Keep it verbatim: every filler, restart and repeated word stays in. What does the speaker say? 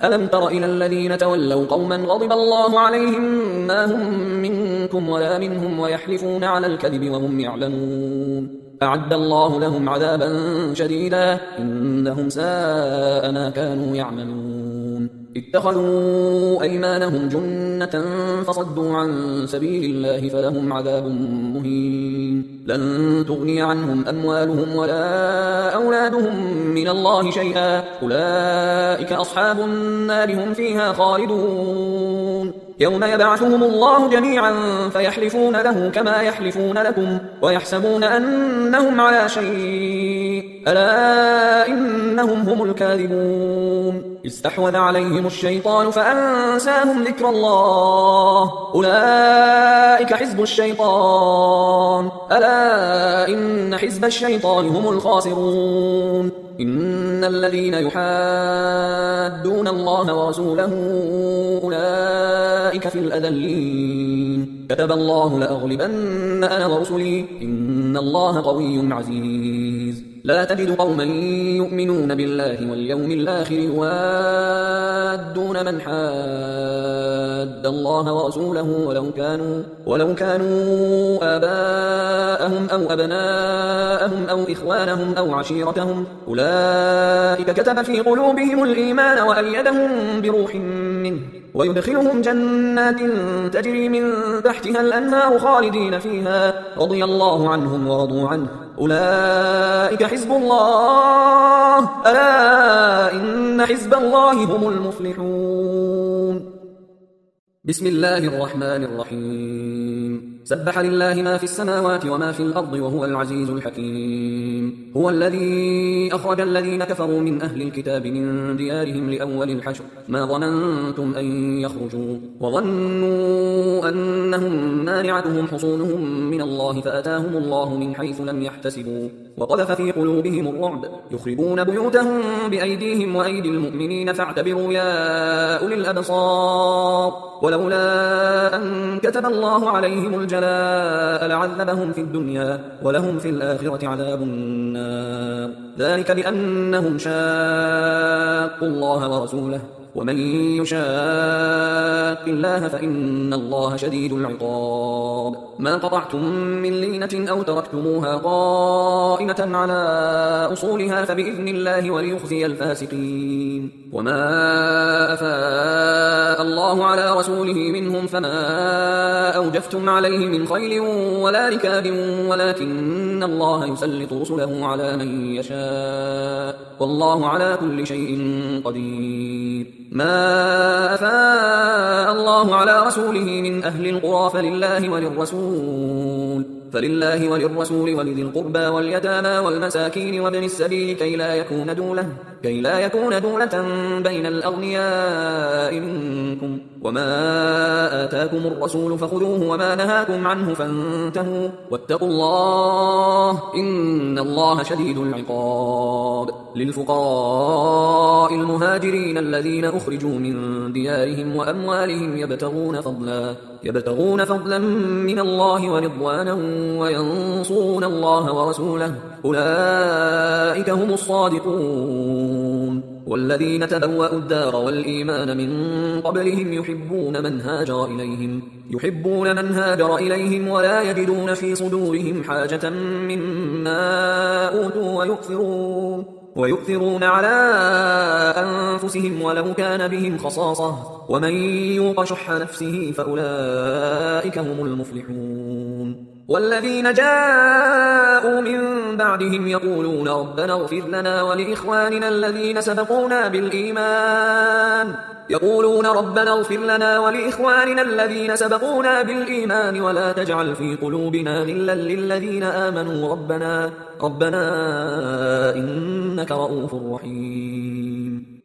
ألم تر إلى الذين تولوا قوما غضب الله عليهم ما هم منكم ولا منهم ويحلفون على الكذب وهم يعلمون أعد الله لهم عذابا شديدا إنهم ساء ما كانوا يعملون اتخذوا أيمانهم جنة فصدوا عن سبيل الله فلهم عذاب مهين لن تغني عنهم أموالهم ولا أولادهم من الله شيئا أولئك أصحاب النار هم فيها خالدون يوم يبعثهم الله جميعا فيحلفون له كما يحلفون لكم ويحسبون أنهم على شيء ألا إنهم هم الكاذبون استحوذ عليهم الشيطان فأنساهم ذكر الله أولئك حزب الشيطان ألا إن حزب الشيطان هم الخاسرون إن الذين يحادون الله ورسوله أولئك في الأذلين كتب الله لأغلبن أنا ورسلي إن الله قوي عزيز لا تجد قوما يؤمنون بالله واليوم الآخر يوادون من حاد الله ورسوله ولو كانوا, ولو كانوا آباءهم أو أبناءهم أو إخوانهم أو عشيرتهم أولئك كتب في قلوبهم الإيمان وأيدهم بروح منه ويدخلهم جنات تجري من تحتها الأنهار خالدين فيها رضي الله عنهم ورضوا عنه أولئك حزب الله ألا إن حزب الله هم المفلحون بسم الله الرحمن الرحيم سبح لله ما في السماوات وما في الأرض وهو العزيز الحكيم هو الذي أخرج الذين كفروا من أهل الكتاب من ديارهم لأول الحشر ما ظننتم أن يخرجوا وظنوا أنهم مانعتهم حصونهم من الله فأتاهم الله من حيث لم يحتسبوا وقذف في قلوبهم الرعب يخربون بيوتهم بأيديهم وأيدي المؤمنين فاعتبروا يا أولي الأبصار ولولا أن كتب الله عليهم الجلاء لعذبهم في الدنيا ولهم في الآخرة عذاب النار ذلك بأنهم شاقوا الله ورسوله ومن يشاق الله فإن الله شديد العقاب ما قطعتم من لينة أو تركتموها قائمة على أصولها فبإذن الله وليخزي الفاسقين وما أفاء الله على رسوله منهم فما أوجفتم عليه من خيل ولا ركاب ولكن الله يسلط رسله على من يشاء والله على كل شيء قدير ما أفاء الله على رسوله من أهل القرى فلله وللرسول فلله وللرسول ولذي القربى واليتامى والمساكين وابن السبيل كي لا يكون دولة كي لا يكون دولة بين الأغنياء منكم وما آتاكم الرسول فخذوه وما نهاكم عنه فانتهوا واتقوا الله إن الله شديد العقاب للفقراء المهاجرين الذين أخرجوا من ديارهم وأموالهم يبتغون فضلا يبتغون فضلا من الله ورضوانا وينصرون الله ورسوله أولئك هم الصادقون والذين تبوأوا الدار والإيمان من قبلهم يحبون من هاجر إليهم يحبون من هاجر إليهم ولا يجدون في صدورهم حاجة مما أوتوا ويؤثرون ويؤثرون على أنفسهم ولو كان بهم خصاصة ومن يوق شح نفسه فأولئك هم المفلحون والذين جاءوا من بعدهم يقولون ربنا اغفر لنا ولإخواننا الذين سبقونا بالإيمان يقولون ربنا اغفر لنا ولإخواننا الذين سبقونا بالإيمان ولا تجعل في قلوبنا غلا للذين آمنوا ربنا ربنا إنك رؤوف رحيم